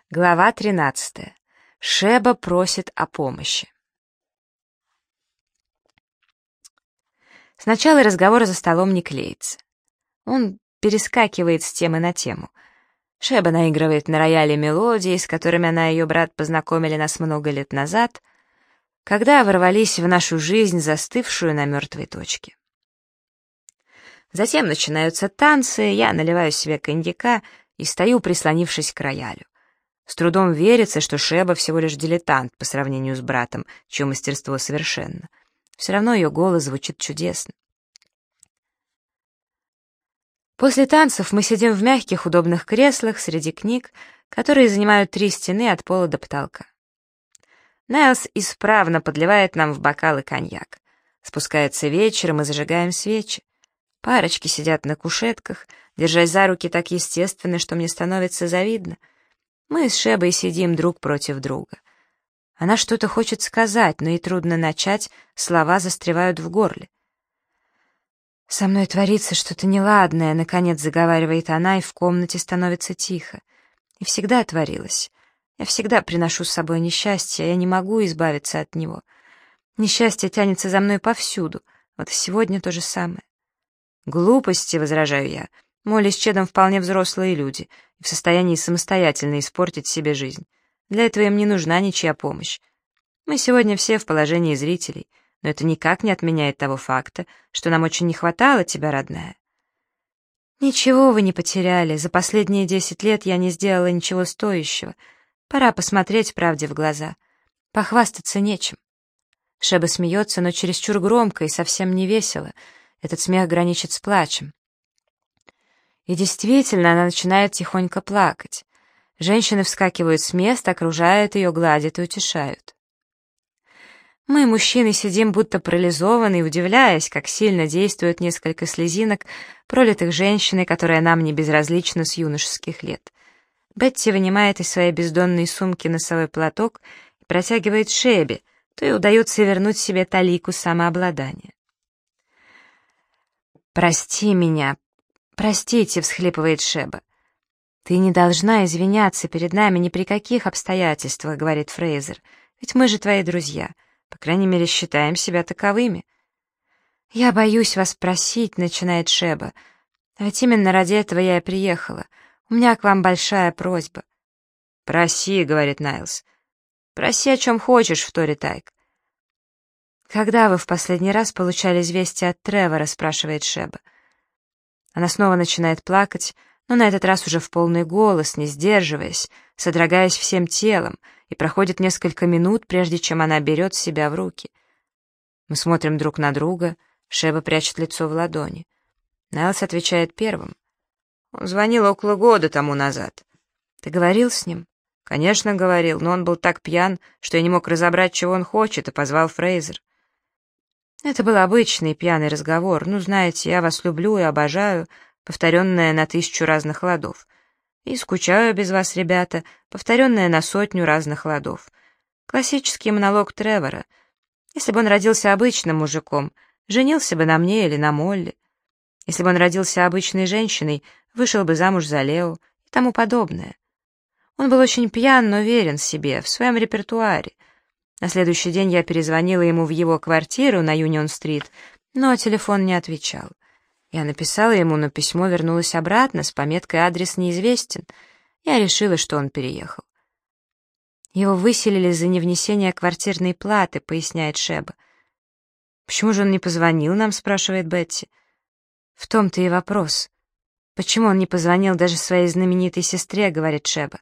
Глава 13. Шеба просит о помощи. Сначала разговор за столом не клеится. Он перескакивает с темы на тему. Шеба наигрывает на рояле мелодии, с которыми она и ее брат познакомили нас много лет назад, когда ворвались в нашу жизнь, застывшую на мертвой точке. Затем начинаются танцы, я наливаю себе коньяка и стою, прислонившись к роялю. С трудом верится, что Шеба всего лишь дилетант по сравнению с братом, чье мастерство совершенно. Все равно ее голос звучит чудесно. После танцев мы сидим в мягких удобных креслах среди книг, которые занимают 3 стены от пола до потолка. Найлс исправно подливает нам в бокалы коньяк. Спускается вечер, и мы зажигаем свечи. Парочки сидят на кушетках, держась за руки так естественно, что мне становится завидно. Мы с Шебой сидим друг против друга. Она что-то хочет сказать, но ей трудно начать, слова застревают в горле. «Со мной творится что-то неладное», — наконец заговаривает она, и в комнате становится тихо. И всегда творилось. Я всегда приношу с собой несчастье, а я не могу избавиться от него. Несчастье тянется за мной повсюду, вот и сегодня то же самое. «Глупости», — возражаю я. Молли с Чедом вполне взрослые люди и в состоянии самостоятельно испортить себе жизнь. Для этого им не нужна ничья помощь. Мы сегодня все в положении зрителей, но это никак не отменяет того факта, что нам очень не хватало тебя, родная. Ничего вы не потеряли, за последние 10 лет я не сделала ничего стоящего. Пора посмотреть правде в глаза. Похвастаться нечем. Шеба смеется, но чересчур громко и совсем не весело. Этот смех граничит с плачем. И действительно, она начинает тихонько плакать. Женщины вскакивают с места, окружают ее, гладят и утешают. Мы, мужчины, сидим будто парализованные, удивляясь, как сильно действуют несколько слезинок, пролитых женщиной, которая нам не безразлична с юношеских лет. Бетти вынимает из своей бездонной сумки носовой платок и протягивает Шебе, то и удается вернуть себе талику самообладания. «Прости меня, простите», — всхлипывает Шеба. «Ты не должна извиняться перед нами ни при каких обстоятельствах», — говорит Фрейзер. «Ведь мы же твои друзья, по крайней мере, считаем себя таковыми». «Я боюсь вас просить», — начинает Шеба. «Ведь именно ради этого я и приехала. У меня к вам большая просьба». «Проси», — говорит Найлс. «Проси, о чем хочешь», — вторит Айк. «Когда вы в последний раз получали известие от Тревора?» — спрашивает Шеба. Она снова начинает плакать, но на этот раз уже в полный голос, не сдерживаясь, содрогаясь всем телом, и проходит несколько минут, прежде чем она берет себя в руки. Мы смотрим друг на друга, Шеба прячет лицо в ладони. Найлс отвечает первым. «Он звонил около года тому назад». «Ты говорил с ним?» «Конечно, говорил, но он был так пьян, что я не мог разобрать, чего он хочет, и позвал Фрейзер». Это был обычный пьяный разговор. «Ну, знаете, я вас люблю и обожаю», повторенное на 1000 разных ладов. «И скучаю без вас, ребята», повторенное на 100 разных ладов. Классический монолог Тревора. Если бы он родился обычным мужиком, женился бы на мне или на Молли. Если бы он родился обычной женщиной, вышел бы замуж за Лео и тому подобное. Он был очень пьян, но верен себе, в своем репертуаре. На следующий день я перезвонила ему в его квартиру на Юнион-стрит, но телефон не отвечал. Я написала ему, но письмо вернулось обратно с пометкой «Адрес неизвестен». Я решила, что он переехал. «Его выселили за невнесение квартирной платы», — поясняет Шеба. «Почему же он не позвонил нам?» — спрашивает Бетти. «В том-то и вопрос. Почему он не позвонил даже своей знаменитой сестре?» — говорит Шеба.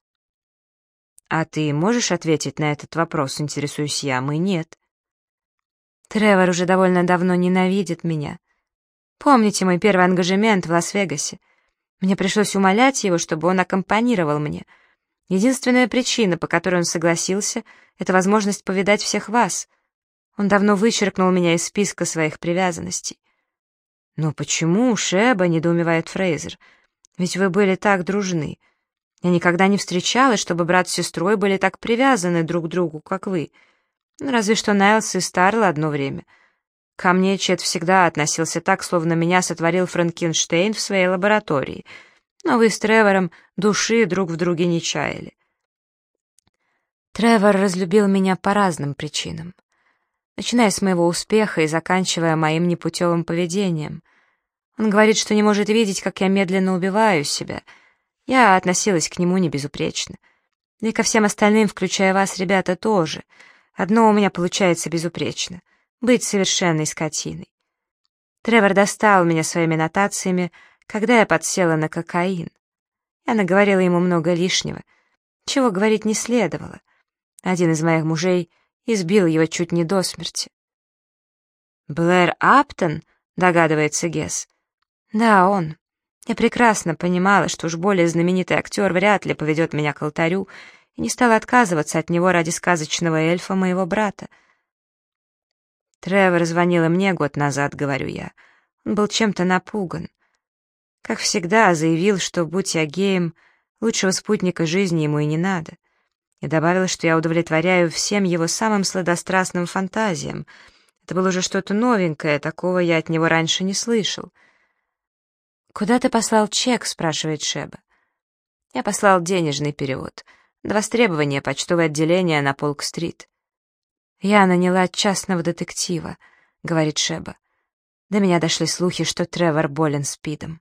«А ты можешь ответить на этот вопрос?» — интересуюсь я. «Мы нет». Тревор уже довольно давно ненавидит меня. Помните мой первый ангажемент в Лас-Вегасе? Мне пришлось умолять его, чтобы он аккомпанировал мне. Единственная причина, по которой он согласился, это возможность повидать всех вас. Он давно вычеркнул меня из списка своих привязанностей. «Но почему, Шеба?» — недоумевает Фрейзер. «Ведь вы были так дружны. Я никогда не встречала, чтобы брат с сестрой были так привязаны друг к другу, как вы. Ну, разве что Найлс и Старла одно время. Ко мне Чед всегда относился так, словно меня сотворил Франкенштейн в своей лаборатории. Но вы с Тревором души друг в друге не чаяли. Тревор разлюбил меня по разным причинам, начиная с моего успеха и заканчивая моим непутевым поведением. Он говорит, что не может видеть, как я медленно убиваю себя. Я относилась к нему не безупречно. Да и ко всем остальным, включая вас, ребята, тоже. Одно у меня получается безупречно — быть совершенной скотиной. Тревор достал меня своими нотациями, когда я подсела на кокаин. Я наговорила ему много лишнего, чего говорить не следовало. Один из моих мужей избил его чуть не до смерти. «Блэр Аптон?» — догадывается Гесс. «Да, он. Я прекрасно понимала, что уж более знаменитый актер вряд ли поведет меня к алтарю, и не стала отказываться от него ради сказочного эльфа моего брата. Тревор звонил и мне год назад, говорю я. Он был чем-то напуган. Как всегда, заявил, что, будь я геем, лучшего спутника жизни ему и не надо. И добавила, что я удовлетворяю всем его самым сладострастным фантазиям. Это было уже что-то новенькое, такого я от него раньше не слышал. «Куда ты послал чек?» — спрашивает Шеба. Я послал денежный перевод. До востребования почтовое отделение на Полк-стрит. «Я наняла частного детектива», — говорит Шеба. До меня дошли слухи, что Тревор болен СПИДом.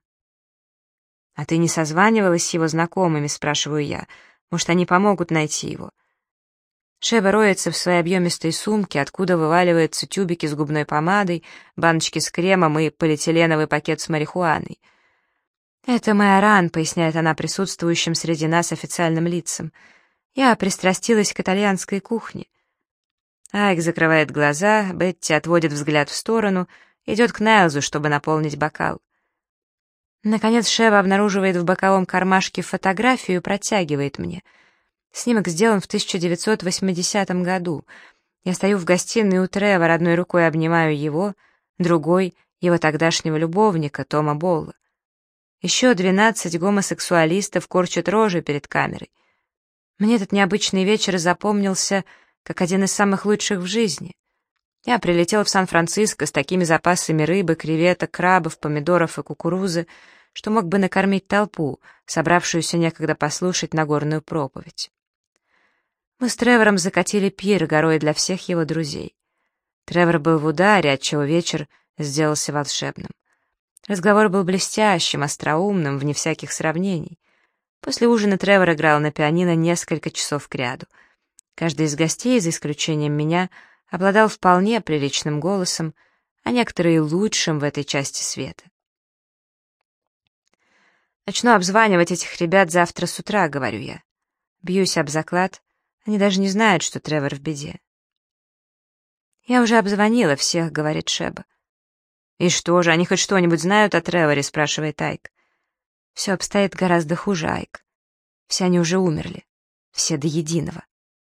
«А ты не созванивалась с его знакомыми?» — спрашиваю я. «Может, они помогут найти его?» Шеба роется в своей объемистой сумке, откуда вываливаются тюбики с губной помадой, баночки с кремом и полиэтиленовый пакет с марихуаной. «Это майоран», — поясняет она присутствующим среди нас официальным лицам. «Я пристрастилась к итальянской кухне». Айк закрывает глаза, Бетти отводит взгляд в сторону, идет к Найлзу, чтобы наполнить бокал. Наконец Шеба обнаруживает в боковом кармашке фотографию и протягивает мне. Снимок сделан в 1980 году. Я стою в гостиной у Тревора, одной рукой обнимаю его, другой — его тогдашнего любовника, Тома Болла. Еще 12 гомосексуалистов корчат рожи перед камерой. Мне этот необычный вечер запомнился как один из самых лучших в жизни. Я прилетел в Сан-Франциско с такими запасами рыбы, креветок, крабов, помидоров и кукурузы, что мог бы накормить толпу, собравшуюся некогда послушать Нагорную проповедь. Мы с Тревором закатили пир горой для всех его друзей. Тревор был в ударе, отчего вечер сделался волшебным. Разговор был блестящим, остроумным, вне всяких сравнений. После ужина Тревор играл на пианино несколько часов кряду. Каждый из гостей, за исключением меня, обладал вполне приличным голосом, а некоторые и лучшим в этой части света. «Начну обзванивать этих ребят завтра с утра», — говорю я. Бьюсь об заклад, они даже не знают, что Тревор в беде. «Я уже обзвонила всех», — говорит Шеба. «И что же, они хоть что-нибудь знают о Треворе?» — спрашивает Айк. «Все обстоит гораздо хуже, Айк. Все они уже умерли. Все до единого».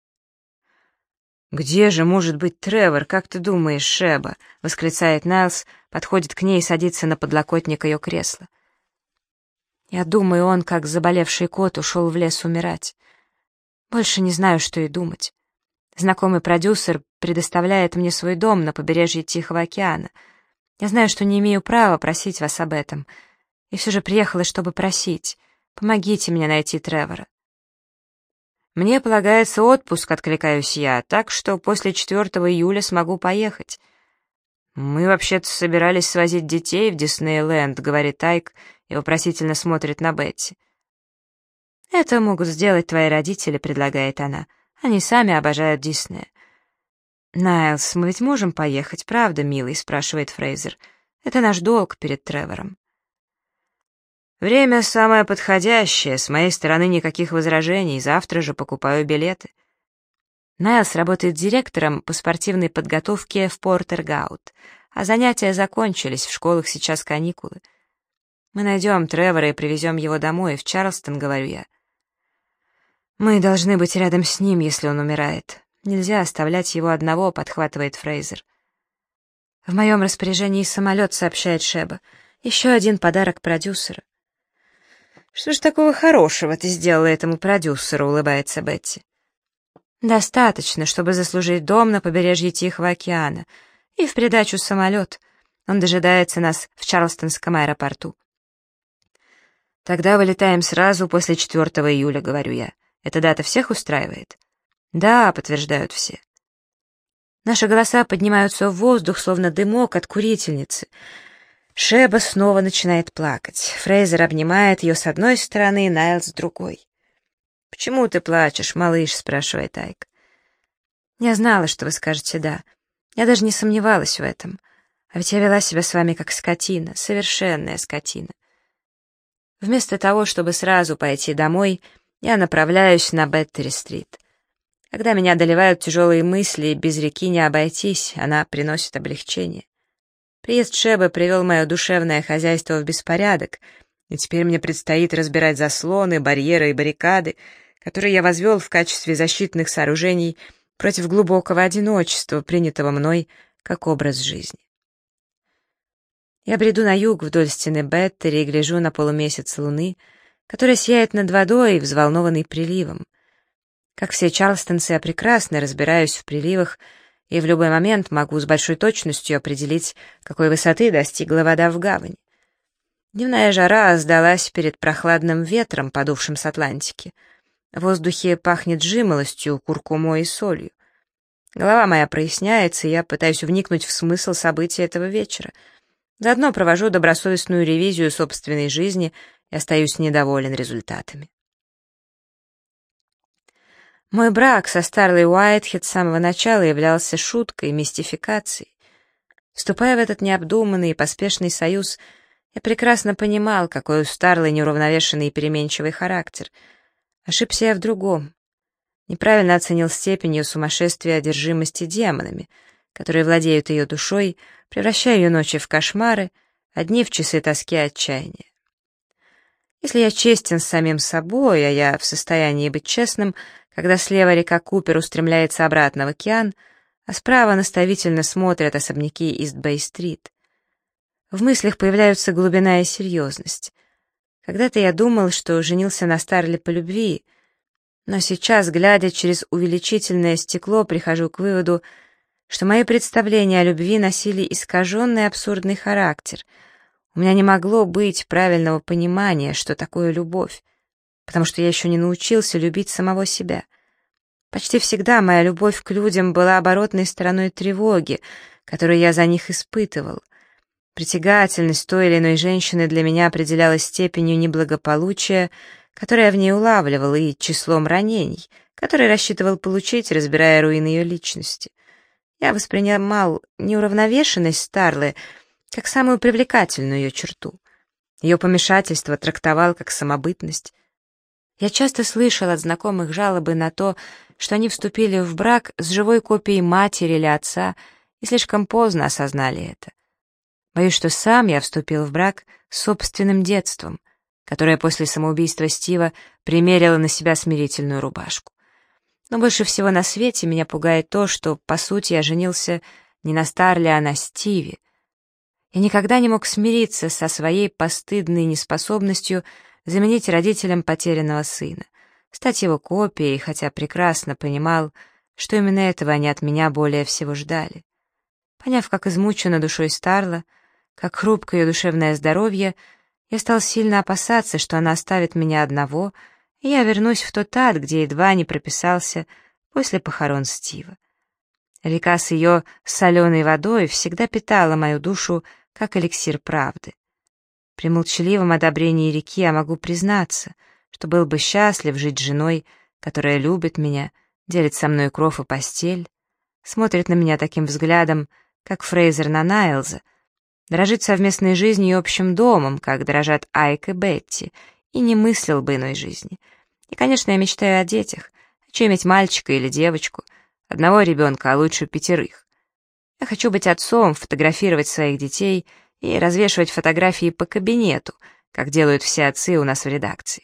«Где же может быть Тревор, как ты думаешь, Шеба?» — восклицает Найлс, подходит к ней и садится на подлокотник ее кресла. «Я думаю, он, как заболевший кот, ушел в лес умирать. Больше не знаю, что и думать. Знакомый продюсер предоставляет мне свой дом на побережье Тихого океана. Я знаю, что не имею права просить вас об этом. И все же приехала, чтобы просить. Помогите мне найти Тревора». «Мне полагается отпуск», — откликаюсь я, «так что после 4 июля смогу поехать». «Мы вообще-то собирались свозить детей в Диснейленд», — говорит Айк и вопросительно смотрит на Бетти. «Это могут сделать твои родители», — предлагает она. «Они сами обожают Диснея». «Найлс, мы ведь можем поехать, правда, милый?» — спрашивает Фрейзер. «Это наш долг перед Тревором». «Время самое подходящее, с моей стороны никаких возражений, завтра же покупаю билеты». Найлс работает директором по спортивной подготовке в Портер-Гаут, а занятия закончились, в школах сейчас каникулы. «Мы найдем Тревора и привезем его домой, в Чарльстон», — говорю я. «Мы должны быть рядом с ним, если он умирает. Нельзя оставлять его одного», — подхватывает Фрейзер. «В моем распоряжении самолет», — сообщает Шеба. «Еще один подарок продюсера». «Что ж такого хорошего ты сделала этому продюсеру?» — улыбается Бетти. «Достаточно, чтобы заслужить дом на побережье Тихого океана. И в придачу самолет. Он дожидается нас в Чарльстонском аэропорту». «Тогда вылетаем сразу после 4 июля», — говорю я. «Эта дата всех устраивает?» «Да», — подтверждают все. Наши голоса поднимаются в воздух, словно дымок от курительницы. Шеба снова начинает плакать. Фрейзер обнимает ее с одной стороны, Найлз с другой. «Почему ты плачешь, малыш?» — спрашивает Айк. «Я знала, что вы скажете «да». Я даже не сомневалась в этом. А ведь я вела себя с вами как скотина, совершенная скотина. Вместо того, чтобы сразу пойти домой, я направляюсь на Беттери-стрит. Когда меня одолевают тяжелые мысли, без реки не обойтись, она приносит облегчение. Приезд Шебы привел мое душевное хозяйство в беспорядок, и теперь мне предстоит разбирать заслоны, барьеры и баррикады, которые я возвел в качестве защитных сооружений против глубокого одиночества, принятого мной как образ жизни. Я бреду на юг вдоль стены Беттери и гляжу на полумесяц луны, которая сияет над водой, взволнованный приливом. Как все чарльстонцы, я прекрасно разбираюсь в приливах и в любой момент могу с большой точностью определить, какой высоты достигла вода в гавани. Дневная жара сдалась перед прохладным ветром, подувшим с Атлантики. В воздухе пахнет жимолостью, куркумой и солью. Голова моя проясняется, и я пытаюсь вникнуть в смысл событий этого вечера. Заодно провожу добросовестную ревизию собственной жизни и остаюсь недоволен результатами. Мой брак со Старлой Уайтхед с самого начала являлся шуткой, мистификацией. Вступая в этот необдуманный и поспешный союз, я прекрасно понимал, какой у Старлы неуравновешенный и переменчивый характер. Ошибся я в другом. Неправильно оценил степень ее сумасшествия и одержимости демонами, которые владеют ее душой, превращая ее ночи в кошмары, а дни в часы тоски и отчаяния. Если я честен с самим собой, а я в состоянии быть честным, когда слева река Купер устремляется обратно в океан, а справа наставительно смотрят особняки Ист-Бэй-стрит. В мыслях появляются глубина и серьезность. Когда-то я думал, что женился на Старле по любви, но сейчас, глядя через увеличительное стекло, прихожу к выводу, что мои представления о любви носили искаженный абсурдный характер. У меня не могло быть правильного понимания, что такое любовь, потому что я еще не научился любить самого себя. Почти всегда моя любовь к людям была оборотной стороной тревоги, которую я за них испытывал. Притягательность той или иной женщины для меня определялась степенью неблагополучия, которое я в ней улавливал, и числом ранений, которые рассчитывал получить, разбирая руины ее личности. Я воспринимал неуравновешенность Старлы как самую привлекательную ее черту. Ее помешательство трактовал как самобытность. Я часто слышал от знакомых жалобы на то, что они вступили в брак с живой копией матери или отца и слишком поздно осознали это. Боюсь, что сам я вступил в брак с собственным детством, которое после самоубийства Стива примерило на себя смирительную рубашку. Но больше всего на свете меня пугает то, что, по сути, я женился не на Старле, а на Стиве. Я никогда не мог смириться со своей постыдной неспособностью заменить родителям потерянного сына, стать его копией, хотя прекрасно понимал, что именно этого они от меня более всего ждали. Поняв, как измучена душой Старла, как хрупко ее душевное здоровье, я стал сильно опасаться, что она оставит меня одного, и я вернусь в тот ад, где едва не прописался после похорон Стива. Река с ее соленой водой всегда питала мою душу, как эликсир правды. При молчаливом одобрении реки я могу признаться, что был бы счастлив жить с женой, которая любит меня, делит со мной кров и постель, смотрит на меня таким взглядом, как Фрейзер на Найлза, дорожит совместной жизнью и общим домом, как дорожат Айк и Бетти, и не мыслил бы иной жизни. И, конечно, я мечтаю о детях. Хочу иметь мальчика или девочку, одного ребенка, а лучше 5. Я хочу быть отцом, фотографировать своих детей и развешивать фотографии по кабинету, как делают все отцы у нас в редакции.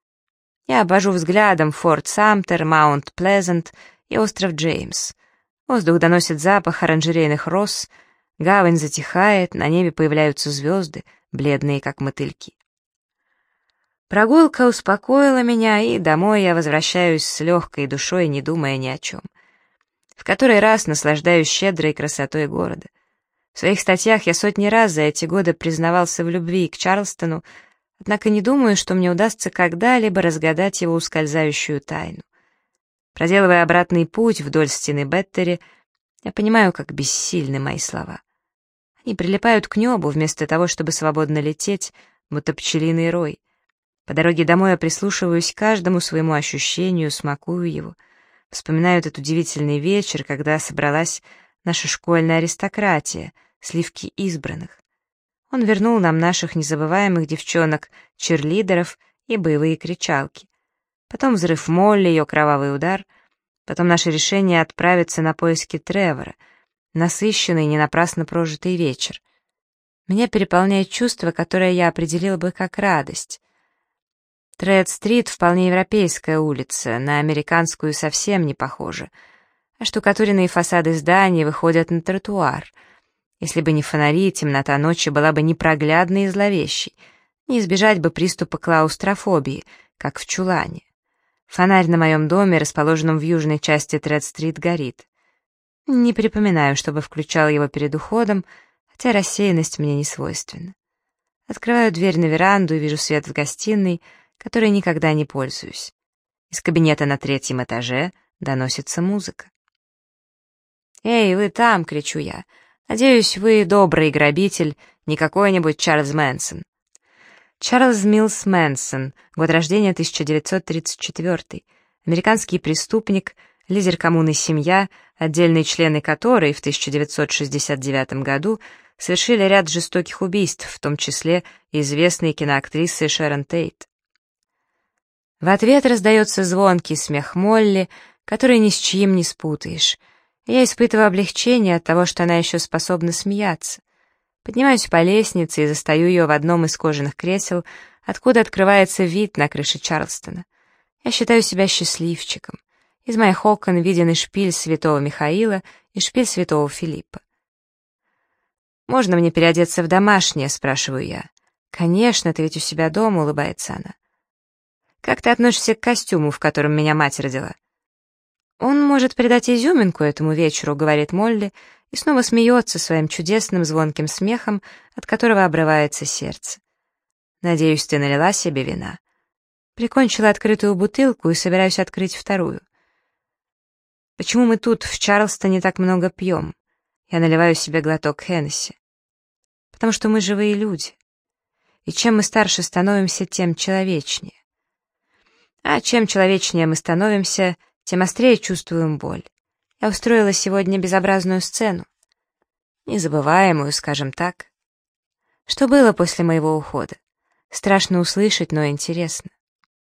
Я обвожу взглядом Форт Самтер, Маунт Плезант и остров Джеймс. Воздух доносит запах оранжерейных роз, гавань затихает, на небе появляются звезды, бледные как мотыльки. Прогулка успокоила меня, и домой я возвращаюсь с легкой душой, не думая ни о чем. В который раз наслаждаюсь щедрой красотой города. В своих статьях я сотни раз за эти годы признавался в любви к Чарльстону, однако не думаю, что мне удастся когда-либо разгадать его ускользающую тайну. Проделывая обратный путь вдоль стены Беттери, я понимаю, как бессильны мои слова. Они прилипают к небу вместо того, чтобы свободно лететь, будто пчелиный рой. По дороге домой я прислушиваюсь к каждому своему ощущению, смакую его. Вспоминаю этот удивительный вечер, когда собралась наша школьная аристократия, сливки избранных. Он вернул нам наших незабываемых девчонок, черлидеров и боевые кричалки. Потом взрыв Молли, ее кровавый удар. Потом наше решение отправиться на поиски Тревора. Насыщенный, не напрасно прожитый вечер. Меня переполняет чувство, которое я определила бы как радость. Тред-стрит — вполне европейская улица, на американскую совсем не похожа. Оштукатуренные фасады зданий выходят на тротуар. Если бы не фонари, темнота ночи была бы непроглядной и зловещей. Не избежать бы приступа клаустрофобии, как в чулане. Фонарь на моем доме, расположенном в южной части Тред-стрит, горит. Не припоминаю, чтобы включал его перед уходом, хотя рассеянность мне не свойственна. Открываю дверь на веранду и вижу свет в гостиной, которой никогда не пользуюсь. Из кабинета на 3-м этаже доносится музыка. «Эй, вы там!» — кричу я. «Надеюсь, вы добрый грабитель, не какой-нибудь Чарльз Мэнсон». Чарльз Милс Мэнсон, год рождения 1934, американский преступник, лидер коммуны «Семья», отдельные члены которой в 1969 году совершили ряд жестоких убийств, в том числе известной киноактрисы Шерон Тейт. В ответ раздается звонкий смех Молли, который ни с чьим не спутаешь. Я испытываю облегчение от того, что она еще способна смеяться. Поднимаюсь по лестнице и застаю ее в одном из кожаных кресел, откуда открывается вид на крыше Чарльстона. Я считаю себя счастливчиком. Из моих окон виден и шпиль святого Михаила, и шпиль святого Филиппа. «Можно мне переодеться в домашнее?» — спрашиваю я. «Конечно, ты ведь у себя дома», — улыбается она. «Как ты относишься к костюму, в котором меня мать родила?» «Он может придать изюминку этому вечеру», — говорит Молли, и снова смеется своим чудесным звонким смехом, от которого обрывается сердце. «Надеюсь, ты налила себе вина». Прикончила открытую бутылку и собираюсь открыть вторую. «Почему мы тут, в Чарльстоне, так много пьем?» Я наливаю себе глоток Хеннесси. «Потому что мы живые люди. И чем мы старше становимся, тем человечнее. А чем человечнее мы становимся, тем острее чувствуем боль. Я устроила сегодня безобразную сцену. Незабываемую, скажем так. Что было после моего ухода? Страшно услышать, но интересно.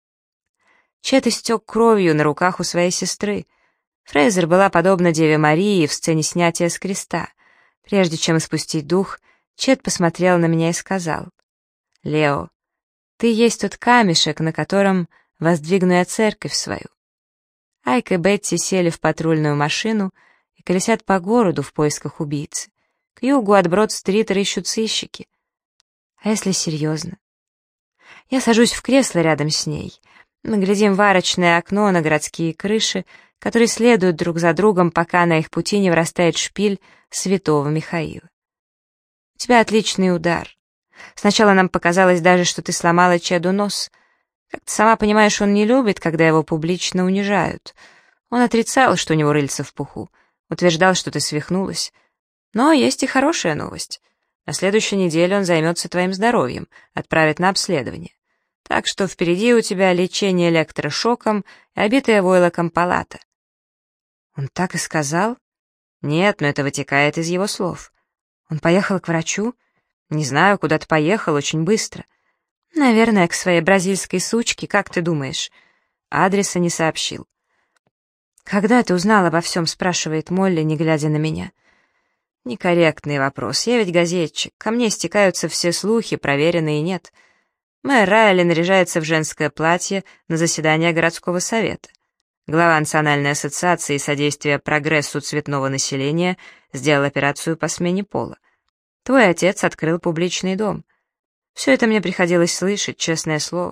Чет истек кровью на руках у своей сестры. Фрейзер была подобна Деве Марии в сцене снятия с креста. Прежде чем испустить дух, Чет посмотрел на меня и сказал: «Лео, ты есть тот камешек, на котором воздвигну я церковь свою». Айк и Бетти сели в патрульную машину и колесят по городу в поисках убийцы. К югу от Брод-стрит рыщут сыщики. А если серьезно? Я сажусь в кресло рядом с ней. Мы глядим в арочное окно на городские крыши, которые следуют друг за другом, пока на их пути не вырастает шпиль святого Михаила. У тебя отличный удар. Сначала нам показалось даже, что ты сломала Чеду нос. Как ты сама понимаешь, он не любит, когда его публично унижают. Он отрицал, что у него рыльца в пуху, утверждал, что ты свихнулась. Но есть и хорошая новость. На следующей неделе он займется твоим здоровьем, отправит на обследование. Так что впереди у тебя лечение электрошоком и обитая войлоком палата». Он так и сказал? Нет, но это вытекает из его слов. Он поехал к врачу? Не знаю, куда-то поехал, очень быстро. Наверное, к своей бразильской сучке, как ты думаешь? Адреса не сообщил. «Когда ты узнал обо всем?» — спрашивает Молли, не глядя на меня. Некорректный вопрос, я ведь газетчик. Ко мне стекаются все слухи, проверенные нет. Мэр Райли наряжается в женское платье на заседание городского совета. Глава Национальной ассоциации содействия прогрессу цветного населения сделал операцию по смене пола. Твой отец открыл публичный дом. Все это мне приходилось слышать, честное слово.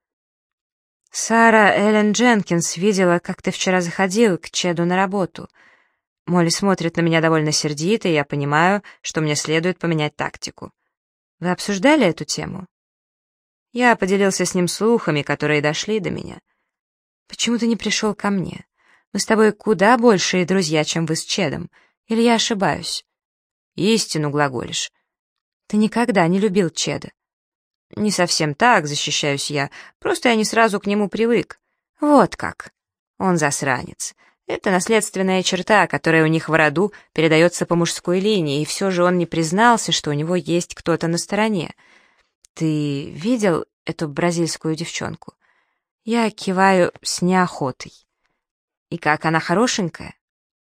Сара Эллен Дженкинс видела, как ты вчера заходил к Чеду на работу. Молли смотрит на меня довольно сердито, и я понимаю, что мне следует поменять тактику. Вы обсуждали эту тему? Я поделился с ним слухами, которые дошли до меня. Почему ты не пришел ко мне? Мы с тобой куда большие друзья, чем вы с Чедом. Или я ошибаюсь? Истину глаголишь. Ты никогда не любил Чеда. Не совсем так, защищаюсь я. Просто я не сразу к нему привык. Вот как. Он засранец. Это наследственная черта, которая у них в роду передается по мужской линии, и все же он не признался, что у него есть кто-то на стороне. Ты видел эту бразильскую девчонку? Я киваю с неохотой. И как, она хорошенькая?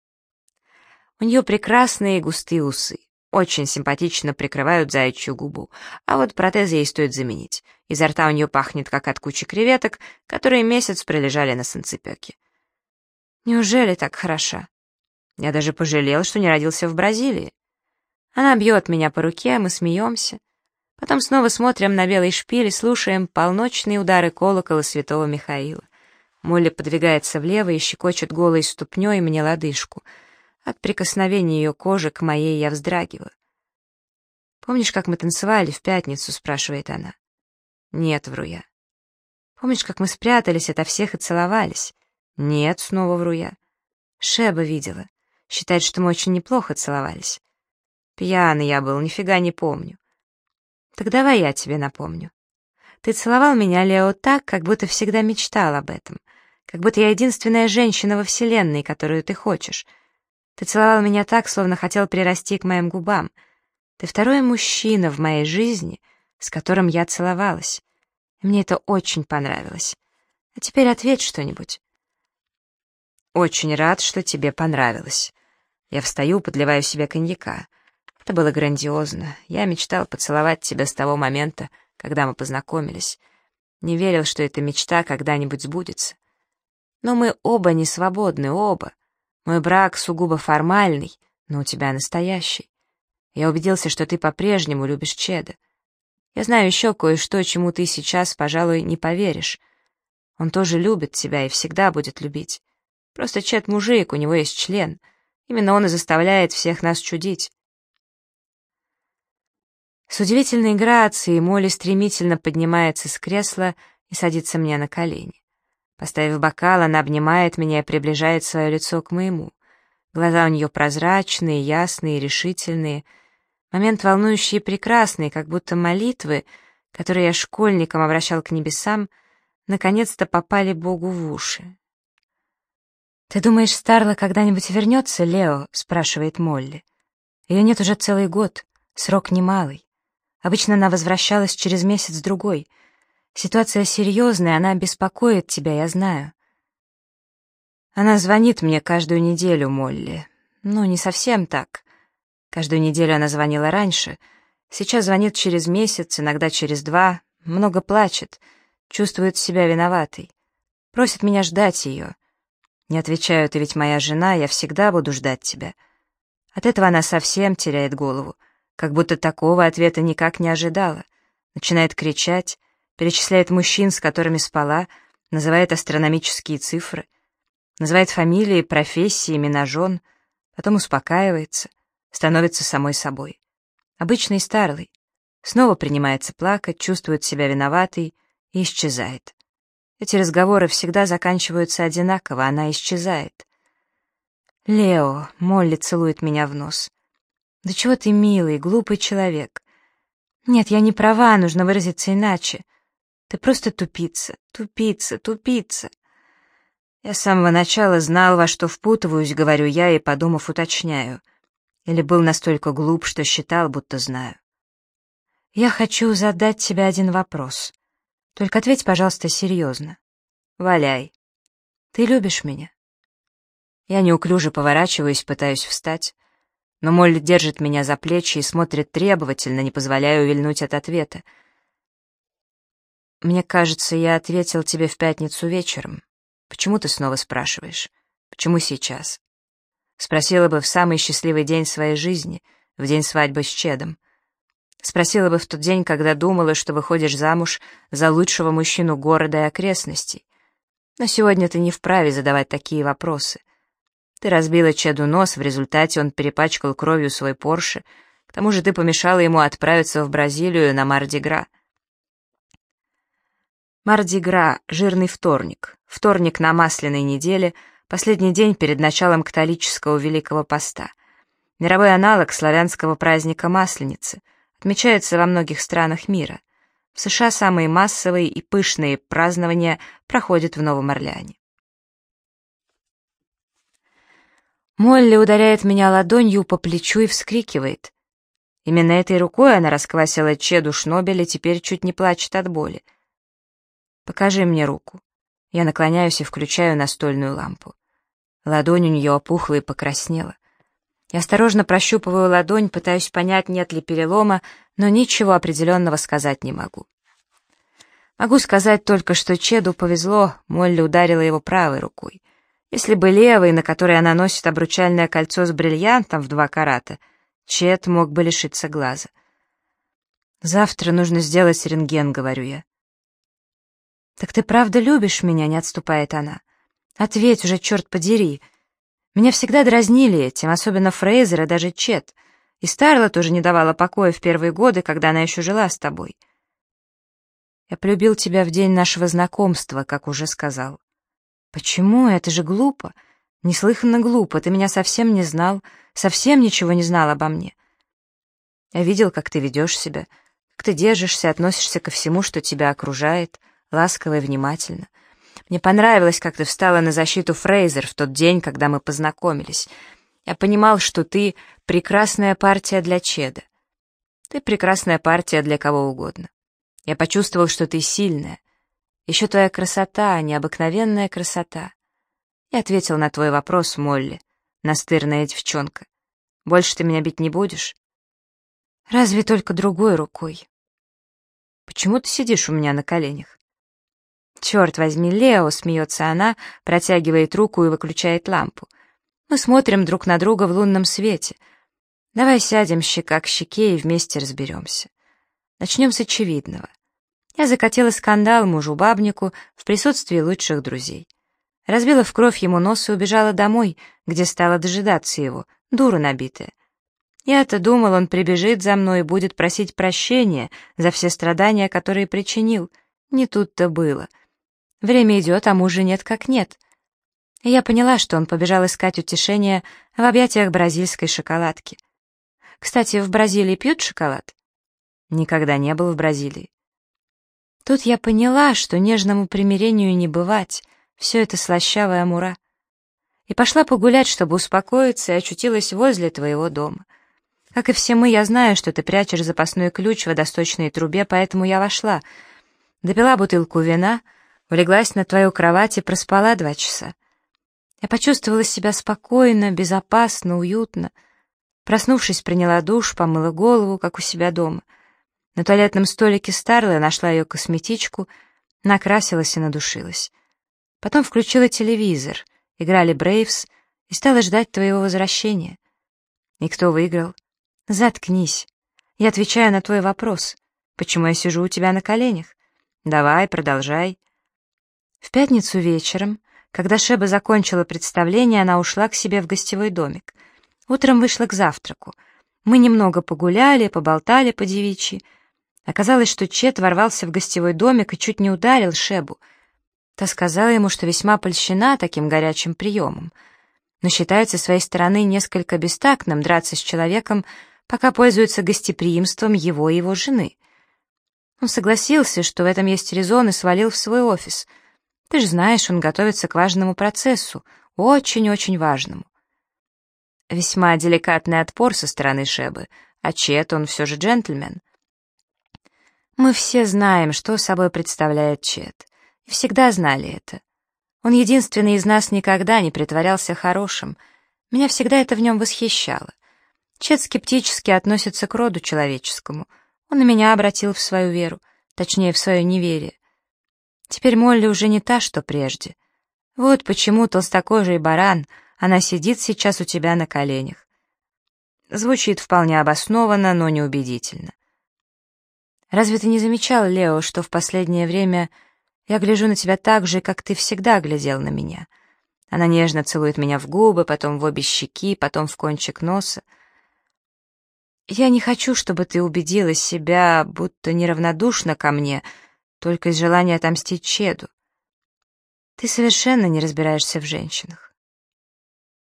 У нее прекрасные густые усы. Очень симпатично прикрывают заячью губу. А вот протезы ей стоит заменить. Изо рта у нее пахнет, как от кучи креветок, которые месяц пролежали на санцепёке. Неужели так хороша? Я даже пожалел, что не родился в Бразилии. Она бьет меня по руке, мы смеемся. Потом снова смотрим на белый шпиль и слушаем полночные удары колокола святого Михаила. Молли подвигается влево и щекочет голой ступней мне лодыжку. От прикосновения ее кожи к моей я вздрагиваю. «Помнишь, как мы танцевали в пятницу?» — спрашивает она. «Нет», — вру я. «Помнишь, как мы спрятались ото всех и целовались?» «Нет», — снова вру я. Шеба видела. Считает, что мы очень неплохо целовались. Пьяный я был, нифига не помню. Так давай я тебе напомню. Ты целовал меня, Лео, так, как будто всегда мечтал об этом. Как будто я единственная женщина во вселенной, которую ты хочешь. Ты целовал меня так, словно хотел прирасти к моим губам. Ты второй мужчина в моей жизни, с которым я целовалась. И мне это очень понравилось. А теперь ответь что-нибудь. Очень рад, что тебе понравилось. Я встаю, подливаю себе коньяка. Это было грандиозно. Я мечтал поцеловать тебя с того момента, когда мы познакомились. Не верил, что эта мечта когда-нибудь сбудется. Но мы оба не свободны, оба. Мой брак сугубо формальный, но у тебя настоящий. Я убедился, что ты по-прежнему любишь Чеда. Я знаю еще кое-что, чему ты сейчас, пожалуй, не поверишь. Он тоже любит тебя и всегда будет любить. Просто Чед мужик, у него есть член. Именно он и заставляет всех нас чудить. С удивительной грацией Молли стремительно поднимается с кресла и садится мне на колени. Поставив бокал, она обнимает меня и приближает свое лицо к моему. Глаза у нее прозрачные, ясные, решительные. Момент волнующий и прекрасный, как будто молитвы, которые я школьником обращал к небесам, наконец-то попали Богу в уши. «Ты думаешь, Старла когда-нибудь вернется, Лео?» — спрашивает Молли. «Ее нет уже целый год, срок немалый. Обычно она возвращалась через месяц-другой. Ситуация серьезная, она беспокоит тебя, я знаю». Она звонит мне каждую неделю, Молли. Ну, не совсем так. Каждую неделю она звонила раньше. Сейчас звонит через месяц, иногда через 2. Много плачет. Чувствует себя виноватой. Просит меня ждать ее. Не отвечаю, ты ведь моя жена, я всегда буду ждать тебя. От этого она совсем теряет голову. Как будто такого ответа никак не ожидала. Начинает кричать, перечисляет мужчин, с которыми спала, называет астрономические цифры, называет фамилии, профессии, имена жен, потом успокаивается, становится самой собой. Обычной Старлой. Снова принимается плакать, чувствует себя виноватой и исчезает. Эти разговоры всегда заканчиваются одинаково, она исчезает. «Лео», — Молли целует меня в нос. «Да чего ты милый, глупый человек? Нет, я не права, нужно выразиться иначе. Ты просто тупица, тупица, тупица». Я с самого начала знал, во что впутываюсь, говорю я, и, подумав, уточняю. Или был настолько глуп, что считал, будто знаю. Я хочу задать тебе один вопрос. Только ответь, пожалуйста, серьезно. Валяй. Ты любишь меня? Я неуклюже поворачиваюсь, пытаюсь встать, но Молли держит меня за плечи и смотрит требовательно, не позволяя увильнуть от ответа. Мне кажется, я ответил тебе в пятницу вечером. Почему ты снова спрашиваешь? Почему сейчас? Спросила бы в самый счастливый день своей жизни, в день свадьбы с Чедом. Спросила бы в тот день, когда думала, что выходишь замуж за лучшего мужчину города и окрестностей. Но сегодня ты не вправе задавать такие вопросы. Ты разбила Чеду нос, в результате он перепачкал кровью свой Порше. К тому же ты помешала ему отправиться в Бразилию на Марди-Гра. Марди-Гра — жирный вторник. Вторник на масляной неделе, Последний день перед началом католического Великого Поста. Мировой аналог славянского праздника Масленицы. Отмечается во многих странах мира. В США самые массовые и пышные празднования проходят в Новом Орлеане. Молли ударяет меня ладонью по плечу и вскрикивает. Именно этой рукой она расквасила Чеду Шнобель и теперь чуть не плачет от боли. «Покажи мне руку». Я наклоняюсь и включаю настольную лампу. Ладонь у нее опухла и покраснела. Я осторожно прощупываю ладонь, пытаюсь понять, нет ли перелома, но ничего определенного сказать не могу. Могу сказать только, что Чеду повезло, Молли ударила его правой рукой. Если бы левой, на которой она носит обручальное кольцо с бриллиантом в 2 карата, Чед мог бы лишиться глаза. «Завтра нужно сделать рентген», — говорю я. «Так ты правда любишь меня?» — не отступает она. «Ответь уже, черт подери. Меня всегда дразнили этим, особенно Фрейзер и даже Чед. И Старла тоже не давала покоя в первые годы, когда она еще жила с тобой. Я полюбил тебя в день нашего знакомства, как уже сказал». «Почему? Это же глупо. Неслыханно глупо. Ты меня совсем не знал, совсем ничего не знал обо мне. Я видел, как ты ведешь себя, как ты держишься, относишься ко всему, что тебя окружает, ласково и внимательно. Мне понравилось, как ты встала на защиту Фрейзер в тот день, когда мы познакомились. Я понимал, что ты прекрасная партия для Чеда. Ты прекрасная партия для кого угодно. Я почувствовал, что ты сильная. Еще твоя красота, необыкновенная красота. Я ответил на твой вопрос, Молли, настырная девчонка. Больше ты меня бить не будешь? Разве только другой рукой. Почему ты сидишь у меня на коленях? Черт возьми, Лео, смеется она, протягивает руку и выключает лампу. Мы смотрим друг на друга в лунном свете. Давай сядем щека к щеке и вместе разберемся. Начнем с очевидного. Я закатила скандал мужу-бабнику в присутствии лучших друзей. Разбила в кровь ему нос и убежала домой, где стала дожидаться его, дура набитая. Я-то думал, он прибежит за мной и будет просить прощения за все страдания, которые причинил. Не тут-то было. Время идет, а мужа нет как нет. И я поняла, что он побежал искать утешения в объятиях бразильской шоколадки. Кстати, в Бразилии пьют шоколад? Никогда не был в Бразилии. Тут я поняла, что нежному примирению не бывать, все это слащавая мура. И пошла погулять, чтобы успокоиться, и очутилась возле твоего дома. Как и все мы, я знаю, что ты прячешь запасной ключ в водосточной трубе, поэтому я вошла. Допила бутылку вина, улеглась на твою кровать и проспала 2 часа. Я почувствовала себя спокойно, безопасно, уютно. Проснувшись, приняла душ, помыла голову, как у себя дома. На туалетном столике Старлы нашла ее косметичку, накрасилась и надушилась. Потом включила телевизор, играли Брейвс и стала ждать твоего возвращения. И кто выиграл? Заткнись. Я отвечаю на твой вопрос. Почему я сижу у тебя на коленях? Давай, продолжай. В пятницу вечером, когда Шеба закончила представление, она ушла к себе в гостевой домик. Утром вышла к завтраку. Мы немного погуляли, поболтали по-девичьи. Оказалось, что Чет ворвался в гостевой домик и чуть не ударил Шебу. Та сказала ему, что весьма польщена таким горячим приемом, но считает со своей стороны несколько бестактным драться с человеком, пока пользуется гостеприимством его и его жены. Он согласился, что в этом есть резон, и свалил в свой офис. Ты же знаешь, он готовится к важному процессу, очень-очень важному. Весьма деликатный отпор со стороны Шебы, а Чет, он все же джентльмен. Мы все знаем, что собой представляет Чет, и всегда знали это. Он единственный из нас никогда не притворялся хорошим. Меня всегда это в нем восхищало. Чет скептически относится к роду человеческому. Он и меня обратил в свою веру, точнее, в свое неверие. Теперь Молли уже не та, что прежде. Вот почему толстокожий баран, она сидит сейчас у тебя на коленях. Звучит вполне обоснованно, но неубедительно. Разве ты не замечал, Лео, что в последнее время я гляжу на тебя так же, как ты всегда глядел на меня? Она нежно целует меня в губы, потом в обе щеки, потом в кончик носа. Я не хочу, чтобы ты убедила себя, будто неравнодушна ко мне, только из желания отомстить Чеду. Ты совершенно не разбираешься в женщинах.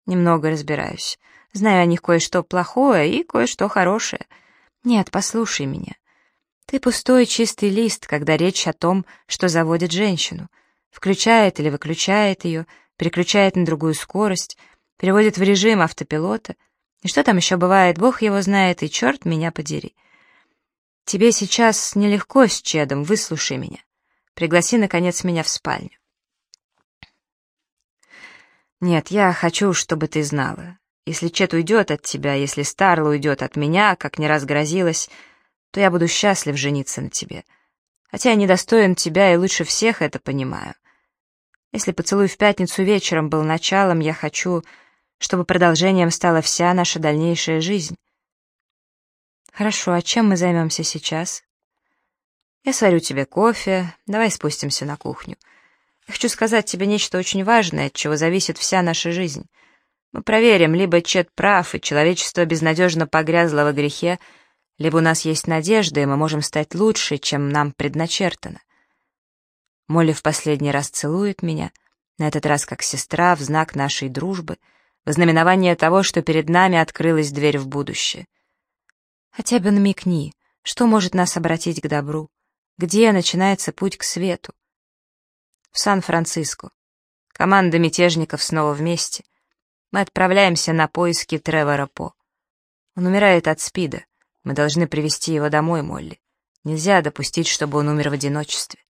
Немного разбираюсь. Знаю о них кое-что плохое и кое-что хорошее. Нет, послушай меня. Ты пустой чистый лист, когда речь о том, что заводит женщину. Включает или выключает ее, переключает на другую скорость, переводит в режим автопилота. И что там еще бывает, Бог его знает, и черт меня подери. Тебе сейчас нелегко с Чедом, выслушай меня. Пригласи, наконец, меня в спальню. Нет, я хочу, чтобы ты знала. Если Чед уйдет от тебя, если Старла уйдет от меня, как не раз грозилась, то я буду счастлив жениться на тебе. Хотя я недостоин тебя и лучше всех это понимаю. Если поцелуй в пятницу вечером был началом, я хочу, чтобы продолжением стала вся наша дальнейшая жизнь. Хорошо, а чем мы займемся сейчас? Я сварю тебе кофе, давай спустимся на кухню. Я хочу сказать тебе нечто очень важное, от чего зависит вся наша жизнь. Мы проверим, либо Чед прав, и человечество безнадежно погрязло во грехе, либо у нас есть надежда, и мы можем стать лучше, чем нам предначертано. Молли в последний раз целует меня, на этот раз как сестра, в знак нашей дружбы, в знаменование того, что перед нами открылась дверь в будущее. Хотя бы намекни, что может нас обратить к добру, где начинается путь к свету. В Сан-Франциско. Команда мятежников снова вместе. Мы отправляемся на поиски Тревора По. Он умирает от СПИДа. Мы должны привезти его домой, Молли. Нельзя допустить, чтобы он умер в одиночестве.